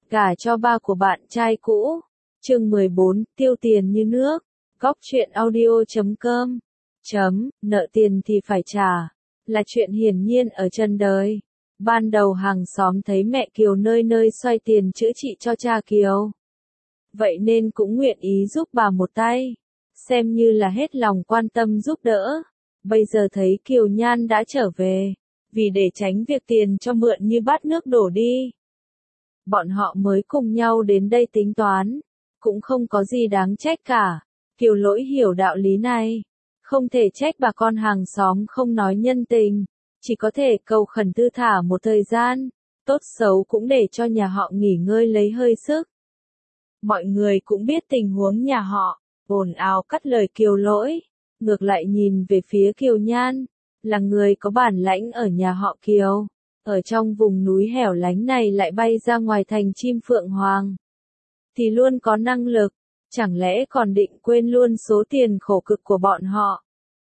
Gả cho ba của bạn trai cũ. Chương 14, tiêu tiền như nước. Góc truyện audio.com. Nợ tiền thì phải trả. Là chuyện hiển nhiên ở chân đời. Ban đầu hàng xóm thấy mẹ Kiều nơi nơi xoay tiền chữa trị cho cha Kiều. Vậy nên cũng nguyện ý giúp bà một tay. Xem như là hết lòng quan tâm giúp đỡ. Bây giờ thấy Kiều Nhan đã trở về. Vì để tránh việc tiền cho mượn như bát nước đổ đi. Bọn họ mới cùng nhau đến đây tính toán. Cũng không có gì đáng trách cả. Kiều Lỗi hiểu đạo lý này. Không thể trách bà con hàng xóm không nói nhân tình. Chỉ có thể cầu khẩn thư thả một thời gian. Tốt xấu cũng để cho nhà họ nghỉ ngơi lấy hơi sức. Mọi người cũng biết tình huống nhà họ. Ồn ào cắt lời Kiều Lỗi. Ngược lại nhìn về phía Kiều Nhan. Là người có bản lãnh ở nhà họ Kiều. Ở trong vùng núi hẻo lánh này lại bay ra ngoài thành chim phượng hoàng. Thì luôn có năng lực. Chẳng lẽ còn định quên luôn số tiền khổ cực của bọn họ.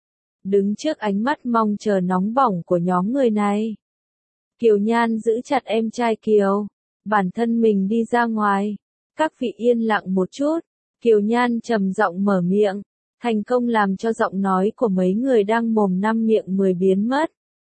Đứng trước ánh mắt mong chờ nóng bỏng của nhóm người này. Kiều Nhan giữ chặt em trai Kiều. Bản thân mình đi ra ngoài. Các vị yên lặng một chút. Kiều Nhan trầm giọng mở miệng. Thành công làm cho giọng nói của mấy người đang mồm năm miệng mười biến mất.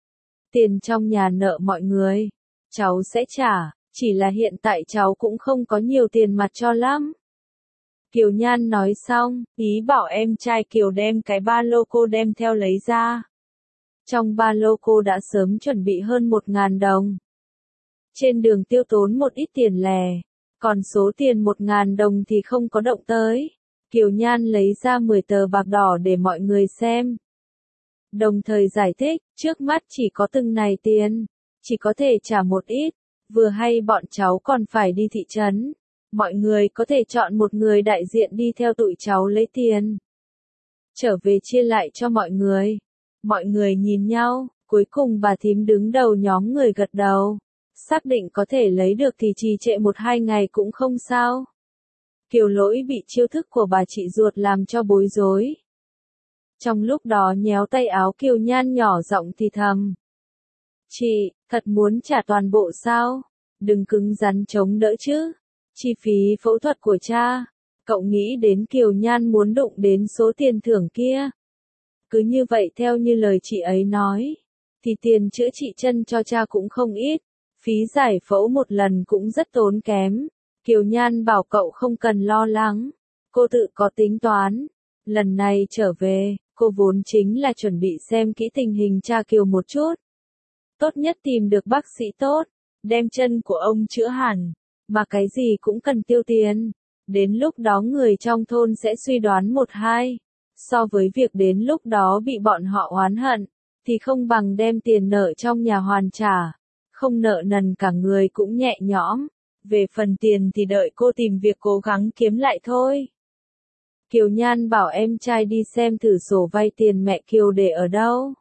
Tiền trong nhà nợ mọi người. Cháu sẽ trả. Chỉ là hiện tại cháu cũng không có nhiều tiền mặt cho lắm. Kiều Nhan nói xong, ý bảo em trai Kiều đem cái ba lô cô đem theo lấy ra. Trong ba lô cô đã sớm chuẩn bị hơn 1.000 đồng. Trên đường tiêu tốn một ít tiền lẻ. Còn số tiền 1.000 đồng thì không có động tới. Kiều Nhan lấy ra 10 tờ bạc đỏ để mọi người xem. Đồng thời giải thích, trước mắt chỉ có từng này tiền. Chỉ có thể trả một ít. Vừa hay bọn cháu còn phải đi thị trấn. Mọi người có thể chọn một người đại diện đi theo tụi cháu lấy tiền. Trở về chia lại cho mọi người. Mọi người nhìn nhau, cuối cùng bà thím đứng đầu nhóm người gật đầu. Xác định có thể lấy được thì trì trệ 1-2 ngày cũng không sao. Kiều Lỗi bị chiêu thức của bà chị ruột làm cho bối rối. Trong lúc đó nhéo tay áo Kiều Nhan nhỏ giọng thì thầm. Chị, thật muốn trả toàn bộ sao? Đừng cứng rắn chống đỡ chứ. Chi phí phẫu thuật của cha. Cậu nghĩ đến Kiều Nhan muốn đụng đến số tiền thưởng kia. Cứ như vậy theo như lời chị ấy nói. Thì tiền chữa trị chân cho cha cũng không ít. Phí giải phẫu một lần cũng rất tốn kém. Kiều Nhan bảo cậu không cần lo lắng. Cô tự có tính toán. Lần này trở về, cô vốn chính là chuẩn bị xem kỹ tình hình cha Kiều một chút. Tốt nhất tìm được bác sĩ tốt. Đem chân của ông chữa hẳn. Mà cái gì cũng cần tiêu tiền. Đến lúc đó người trong thôn sẽ suy đoán 1-2. So với việc đến lúc đó bị bọn họ oán hận. Thì không bằng đem tiền nợ trong nhà hoàn trả. Không nợ nần cả người cũng nhẹ nhõm. Về phần tiền thì đợi cô tìm việc cố gắng kiếm lại thôi. Kiều Nhan bảo em trai đi xem thử sổ vay tiền mẹ Kiều để ở đâu.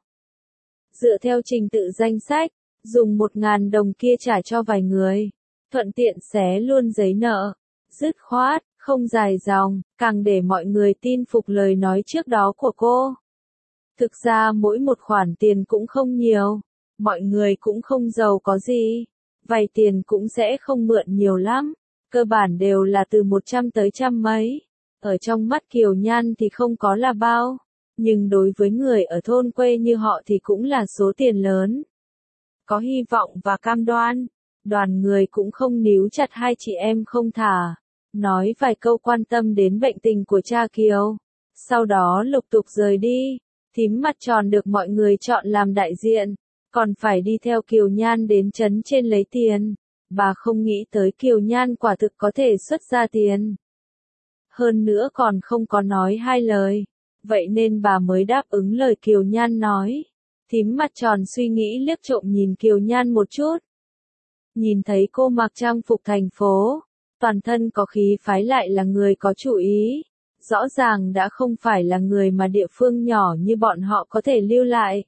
Dựa theo trình tự danh sách, dùng 1.000 đồng kia trả cho vài người. Thuận tiện xé luôn giấy nợ. Dứt khoát, không dài dòng, càng để mọi người tin phục lời nói trước đó của cô. Thực ra mỗi một khoản tiền cũng không nhiều. Mọi người cũng không giàu có gì. Vay tiền cũng sẽ không mượn nhiều lắm. Cơ bản đều là từ 100 tới trăm mấy. Ở trong mắt Kiều Nhan thì không có là bao. Nhưng đối với người ở thôn quê như họ thì cũng là số tiền lớn. Có hy vọng và cam đoan. Đoàn người cũng không níu chặt hai chị em không thả. Nói vài câu quan tâm đến bệnh tình của cha Kiều. Sau đó lục tục rời đi. Thím mặt tròn được mọi người chọn làm đại diện. Còn phải đi theo Kiều Nhan đến trấn trên lấy tiền. Bà không nghĩ tới Kiều Nhan quả thực có thể xuất ra tiền. Hơn nữa còn không có nói hai lời. Vậy nên bà mới đáp ứng lời Kiều Nhan nói. Thím mặt tròn suy nghĩ liếc trộm nhìn Kiều Nhan một chút. Nhìn thấy cô mặc trang phục thành phố. Toàn thân có khí phái lại là người có chủ ý. Rõ ràng đã không phải là người mà địa phương nhỏ như bọn họ có thể lưu lại.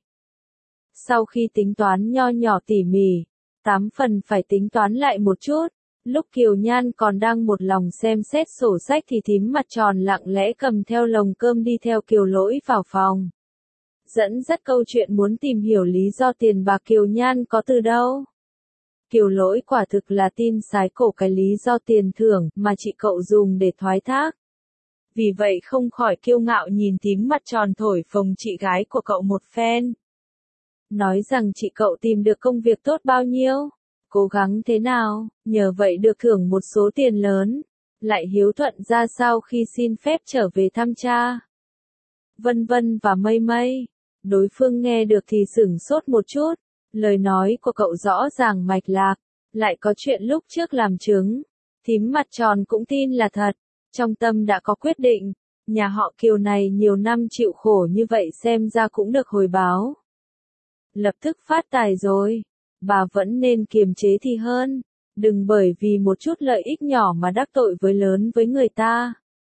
Sau khi tính toán nho nhỏ tỉ mỉ, 8 phần phải tính toán lại một chút. Lúc Kiều Nhan còn đang một lòng xem xét sổ sách thì thím mặt tròn lặng lẽ cầm theo lồng cơm đi theo Kiều Lỗi vào phòng. Dẫn dắt câu chuyện muốn tìm hiểu lý do tiền bạc Kiều Nhan có từ đâu. Kiều Lỗi quả thực là tin sái cổ cái lý do tiền thưởng mà chị cậu dùng để thoái thác. Vì vậy không khỏi kiêu ngạo nhìn Thím mặt tròn thổi phồng chị gái của cậu một phen. Nói rằng chị cậu tìm được công việc tốt bao nhiêu, cố gắng thế nào, nhờ vậy được thưởng một số tiền lớn, lại hiếu thuận ra sao khi xin phép trở về thăm cha. Vân vân và mây mây. Đối phương nghe được thì sửng sốt một chút, lời nói của cậu rõ ràng mạch lạc, lại có chuyện lúc trước làm chứng. Thím mặt tròn cũng tin là thật, trong tâm đã có quyết định, nhà họ Kiều này nhiều năm chịu khổ như vậy xem ra cũng được hồi báo. Lập tức phát tài rồi, bà vẫn nên kiềm chế thì hơn, đừng bởi vì một chút lợi ích nhỏ mà đắc tội với lớn với người ta.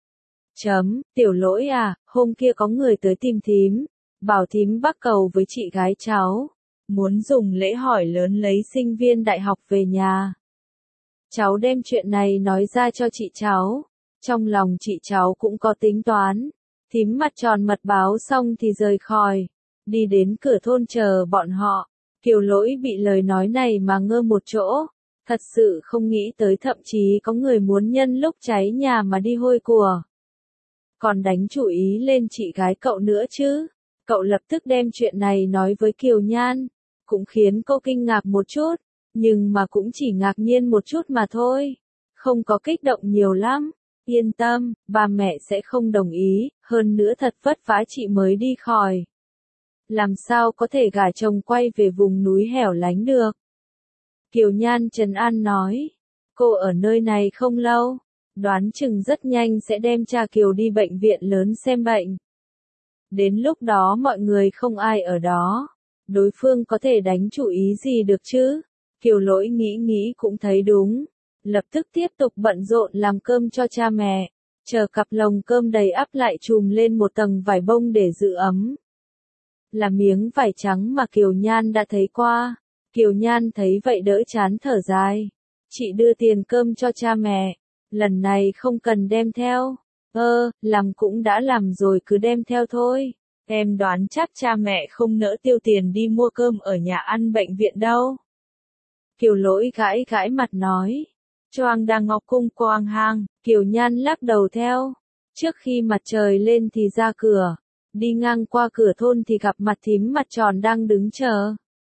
Tiểu Lỗi à, hôm kia có người tới tìm thím, bảo thím bắc cầu với chị gái cháu, muốn dùng lễ hỏi lớn lấy sinh viên đại học về nhà. Cháu đem chuyện này nói ra cho chị cháu, trong lòng chị cháu cũng có tính toán. Thím mặt tròn mật báo xong thì rời khỏi, đi đến cửa thôn chờ bọn họ. Kiều Lỗi bị lời nói này mà ngơ một chỗ, thật sự không nghĩ tới thậm chí có người muốn nhân lúc cháy nhà mà đi hôi của. Còn đánh chủ ý lên chị gái cậu nữa chứ. Cậu lập tức đem chuyện này nói với Kiều Nhan, cũng khiến cô kinh ngạc một chút, nhưng mà cũng chỉ ngạc nhiên một chút mà thôi, không có kích động nhiều lắm. Yên tâm, ba mẹ sẽ không đồng ý, hơn nữa thật vất vả chị mới đi khỏi. Làm sao có thể gả chồng quay về vùng núi hẻo lánh được. Kiều Nhan trấn an nói, cô ở nơi này không lâu, đoán chừng rất nhanh sẽ đem cha Kiều đi bệnh viện lớn xem bệnh. Đến lúc đó mọi người không ai ở đó, đối phương có thể đánh chủ ý gì được chứ? Kiều Lỗi nghĩ cũng thấy đúng, lập tức tiếp tục bận rộn làm cơm cho cha mẹ, chờ cặp lồng cơm đầy ắp lại trùm lên một tầng vải bông để giữ ấm. Là miếng vải trắng mà Kiều Nhan đã thấy qua. Kiều Nhan thấy vậy đỡ chán thở dài. Chị đưa tiền cơm cho cha mẹ, lần này không cần đem theo. Làm cũng đã làm rồi cứ đem theo thôi. Em đoán chắc cha mẹ không nỡ tiêu tiền đi mua cơm ở nhà ăn bệnh viện đâu. Kiều Lỗi gãi mặt nói. Choang đang ngọc cung quang hang, Kiều Nhan lắc đầu theo. Trước khi mặt trời lên thì ra cửa, đi ngang qua cửa thôn thì gặp mặt thím mặt tròn đang đứng chờ.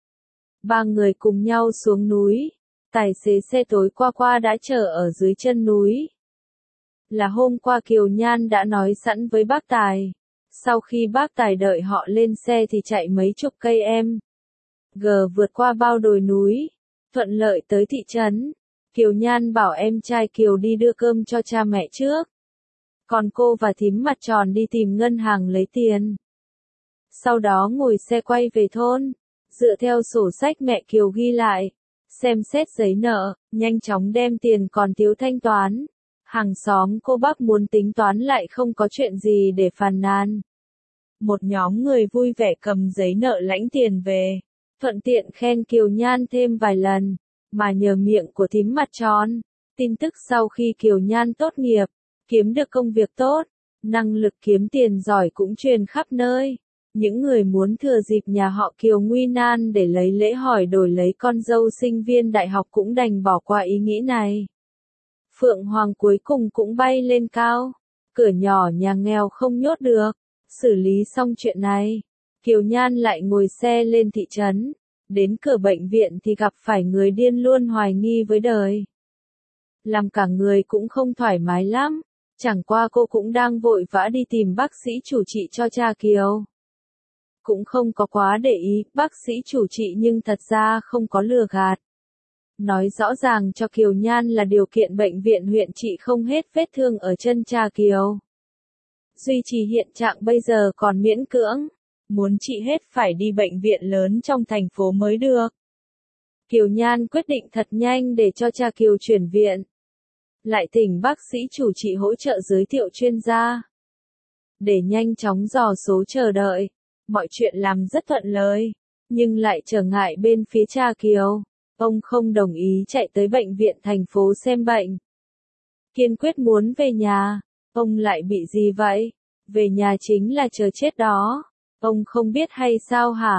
Ba người cùng nhau xuống núi, tài xế xe tối qua đã chờ ở dưới chân núi. Là hôm qua Kiều Nhan đã nói sẵn với bác Tài. Sau khi bác Tài đợi họ lên xe thì chạy mấy chục cây vượt qua bao đồi núi, thuận lợi tới thị trấn. Kiều Nhan bảo em trai Kiều đi đưa cơm cho cha mẹ trước. Còn cô và thím mặt tròn đi tìm ngân hàng lấy tiền. Sau đó ngồi xe quay về thôn, dựa theo sổ sách mẹ Kiều ghi lại, xem xét giấy nợ, nhanh chóng đem tiền còn thiếu thanh toán. Hàng xóm cô bác muốn tính toán lại không có chuyện gì để phàn nàn. Một nhóm người vui vẻ cầm giấy nợ lãnh tiền về, thuận tiện khen Kiều Nhan thêm vài lần, mà nhờ miệng của thím mặt tròn. Tin tức sau khi Kiều Nhan tốt nghiệp, kiếm được công việc tốt, năng lực kiếm tiền giỏi cũng truyền khắp nơi. Những người muốn thừa dịp nhà họ Kiều nguy nan để lấy lễ hỏi đổi lấy con dâu sinh viên đại học cũng đành bỏ qua ý nghĩ này. Phượng Hoàng cuối cùng cũng bay lên cao, cửa nhỏ nhà nghèo không nhốt được. Xử lý xong chuyện này, Kiều Nhan lại ngồi xe lên thị trấn, đến cửa bệnh viện thì gặp phải người điên luôn hoài nghi với đời. Làm cả người cũng không thoải mái lắm, chẳng qua cô cũng đang vội vã đi tìm bác sĩ chủ trị cho cha Kiều. Cũng không có quá để ý bác sĩ chủ trị nhưng thật ra không có lừa gạt. Nói rõ ràng cho Kiều Nhan là điều kiện bệnh viện huyện trị không hết vết thương ở chân cha Kiều. Duy trì hiện trạng bây giờ còn miễn cưỡng, muốn trị hết phải đi bệnh viện lớn trong thành phố mới được. Kiều Nhan quyết định thật nhanh để cho cha Kiều chuyển viện. Lại thỉnh bác sĩ chủ trị hỗ trợ giới thiệu chuyên gia. Để nhanh chóng dò số chờ đợi, mọi chuyện làm rất thuận lợi, nhưng lại trở ngại bên phía cha Kiều. Ông không đồng ý chạy tới bệnh viện thành phố xem bệnh. Kiên quyết muốn về nhà. Ông lại bị gì vậy? Về nhà chính là chờ chết đó. Ông không biết hay sao hả?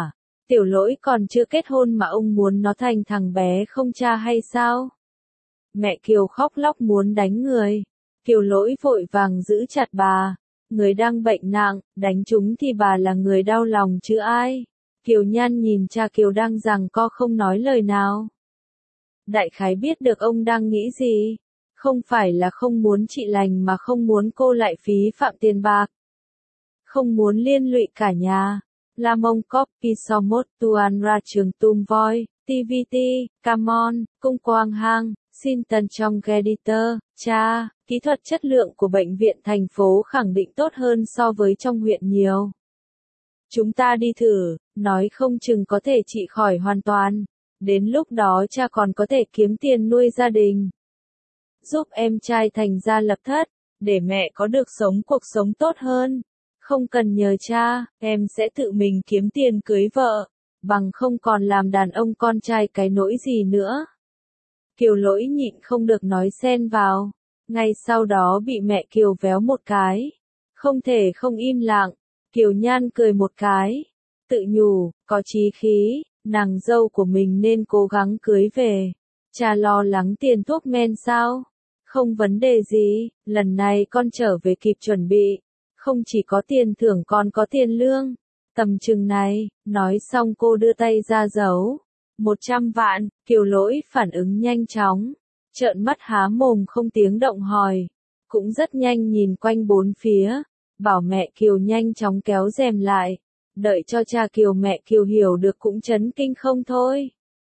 Tiểu Lỗi còn chưa kết hôn mà ông muốn nó thành thằng bé không cha hay sao? Mẹ Kiều khóc lóc muốn đánh người. Kiều Lỗi vội vàng giữ chặt bà. Người đang bệnh nặng, đánh chúng thì bà là người đau lòng chứ ai. Kiều Nhan nhìn cha Kiều đang giằng co không nói lời nào. Đại khái biết được ông đang nghĩ gì. Không phải là không muốn trị lành mà không muốn cô lại phí phạm tiền bạc. Không muốn liên lụy cả nhà. La Mông Copy So Mốt Tuan Ra Trường Tum Voi, TVT, Come On, Cung Quang Hang, Xin Tân Trong Editor, cha, kỹ thuật chất lượng của bệnh viện thành phố khẳng định tốt hơn so với trong huyện nhiều. Chúng ta đi thử, nói không chừng có thể trị khỏi hoàn toàn. Đến lúc đó cha còn có thể kiếm tiền nuôi gia đình. Giúp em trai thành gia lập thất, để mẹ có được sống cuộc sống tốt hơn. Không cần nhờ cha, em sẽ tự mình kiếm tiền cưới vợ, bằng không còn làm đàn ông con trai cái nỗi gì nữa. Kiều Lỗi nhịn không được nói xen vào, ngay sau đó bị mẹ Kiều véo một cái. Không thể không im lặng, Kiều Nhan cười một cái, tự nhủ, có chí khí, nàng dâu của mình nên cố gắng cưới về. Cha lo lắng tiền thuốc men sao? Không vấn đề gì, lần này con trở về kịp chuẩn bị. Không chỉ có tiền thưởng còn có tiền lương. Tầm chừng này, nói xong cô đưa tay ra giấu. 100 vạn, Kiều Lỗi phản ứng nhanh chóng. Trợn mắt há mồm không tiếng động hỏi. Cũng rất nhanh nhìn quanh bốn phía. Bảo mẹ Kiều nhanh chóng kéo rèm lại. Đợi cho cha Kiều mẹ Kiều hiểu được cũng chấn kinh không thôi.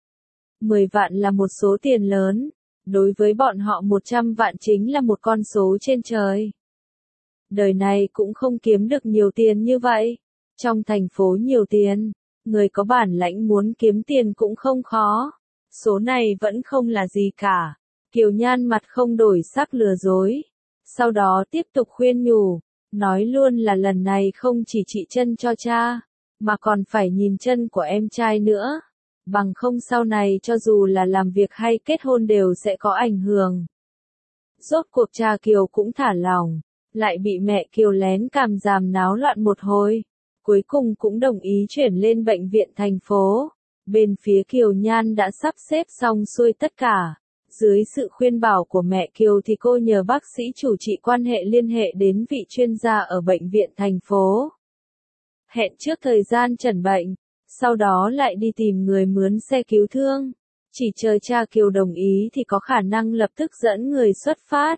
10 vạn là một số tiền lớn. Đối với bọn họ 100 vạn chính là một con số trên trời. Đời này cũng không kiếm được nhiều tiền như vậy. Trong thành phố nhiều tiền, người có bản lãnh muốn kiếm tiền cũng không khó. Số này vẫn không là gì cả. Kiều Nhan mặt không đổi sắc lừa dối. Sau đó tiếp tục khuyên nhủ, nói luôn là lần này không chỉ trị chân cho cha, mà còn phải nhìn chân của em trai nữa. Bằng không sau này cho dù là làm việc hay kết hôn đều sẽ có ảnh hưởng. Rốt cuộc cha Kiều cũng thả lỏng. Lại bị mẹ Kiều lén càm ràm náo loạn một hồi. Cuối cùng cũng đồng ý chuyển lên bệnh viện thành phố. Bên phía Kiều Nhan đã sắp xếp xong xuôi tất cả. Dưới sự khuyên bảo của mẹ Kiều thì cô nhờ bác sĩ chủ trị quan hệ liên hệ đến vị chuyên gia ở bệnh viện thành phố. Hẹn trước thời gian chẩn bệnh. Sau đó lại đi tìm người mướn xe cứu thương. Chỉ chờ cha Kiều đồng ý thì có khả năng lập tức dẫn người xuất phát.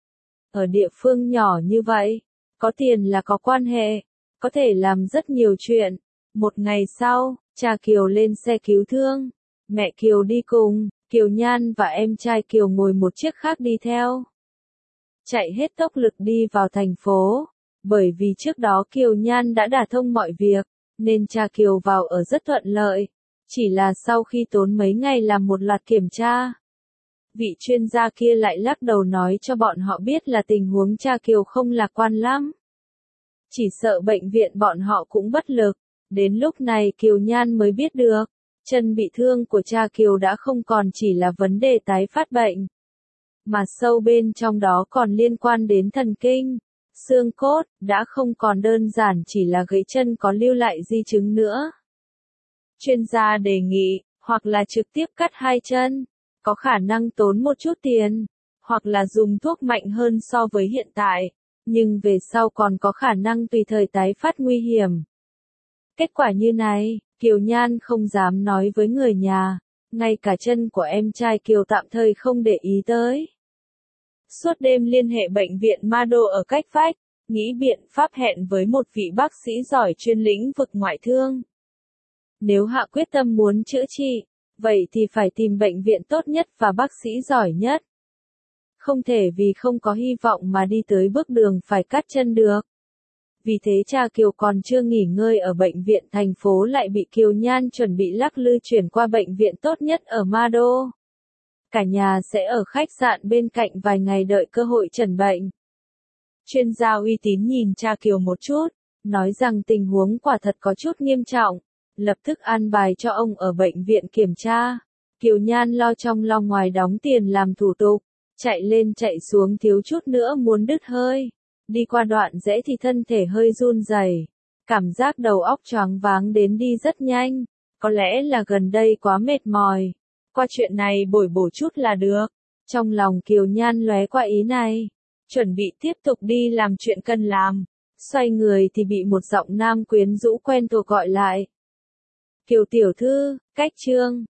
Ở địa phương nhỏ như vậy, có tiền là có quan hệ, có thể làm rất nhiều chuyện. Một ngày sau, cha Kiều lên xe cứu thương, mẹ Kiều đi cùng, Kiều Nhan và em trai Kiều ngồi một chiếc khác đi theo. Chạy hết tốc lực đi vào thành phố, bởi vì trước đó Kiều Nhan đã đả thông mọi việc, nên cha Kiều vào ở rất thuận lợi. Chỉ là sau khi tốn mấy ngày làm một loạt kiểm tra, vị chuyên gia kia lại lắc đầu nói cho bọn họ biết là tình huống cha Kiều không lạc quan lắm. Chỉ sợ bệnh viện bọn họ cũng bất lực. Đến lúc này Kiều Nhan mới biết được, chân bị thương của cha Kiều đã không còn chỉ là vấn đề tái phát bệnh, mà sâu bên trong đó còn liên quan đến thần kinh, xương cốt, đã không còn đơn giản chỉ là gãy chân có lưu lại di chứng nữa. Chuyên gia đề nghị, hoặc là trực tiếp cắt hai chân, có khả năng tốn một chút tiền, hoặc là dùng thuốc mạnh hơn so với hiện tại, nhưng về sau còn có khả năng tùy thời tái phát nguy hiểm. Kết quả như này, Kiều Nhan không dám nói với người nhà, ngay cả chân của em trai Kiều tạm thời không để ý tới. Suốt đêm liên hệ bệnh viện Mado ở cách vách, nghĩ biện pháp hẹn với một vị bác sĩ giỏi chuyên lĩnh vực ngoại thương. Nếu hạ quyết tâm muốn chữa trị, vậy thì phải tìm bệnh viện tốt nhất và bác sĩ giỏi nhất. Không thể vì không có hy vọng mà đi tới bước đường phải cắt chân được. Vì thế cha Kiều còn chưa nghỉ ngơi ở bệnh viện thành phố lại bị Kiều Nhan chuẩn bị lắc lư chuyển qua bệnh viện tốt nhất ở Mado. Cả nhà sẽ ở khách sạn bên cạnh vài ngày đợi cơ hội chẩn bệnh. Chuyên gia uy tín nhìn cha Kiều một chút, nói rằng tình huống quả thật có chút nghiêm trọng, lập tức an bài cho ông ở bệnh viện kiểm tra. Kiều Nhan lo trong lo ngoài đóng tiền làm thủ tục, chạy lên chạy xuống thiếu chút nữa muốn đứt hơi. Đi qua đoạn rẽ thì thân thể hơi run rẩy, cảm giác đầu óc choáng váng đến đi rất nhanh. có lẽ là gần đây quá mệt mỏi. Qua chuyện này bồi bổ chút là được. Trong lòng Kiều Nhan lóe qua ý này. Chuẩn bị tiếp tục đi làm chuyện cần làm. Xoay người thì bị một giọng nam quyến rũ quen thuộc gọi lại. Kiều tiểu thư, cách trương.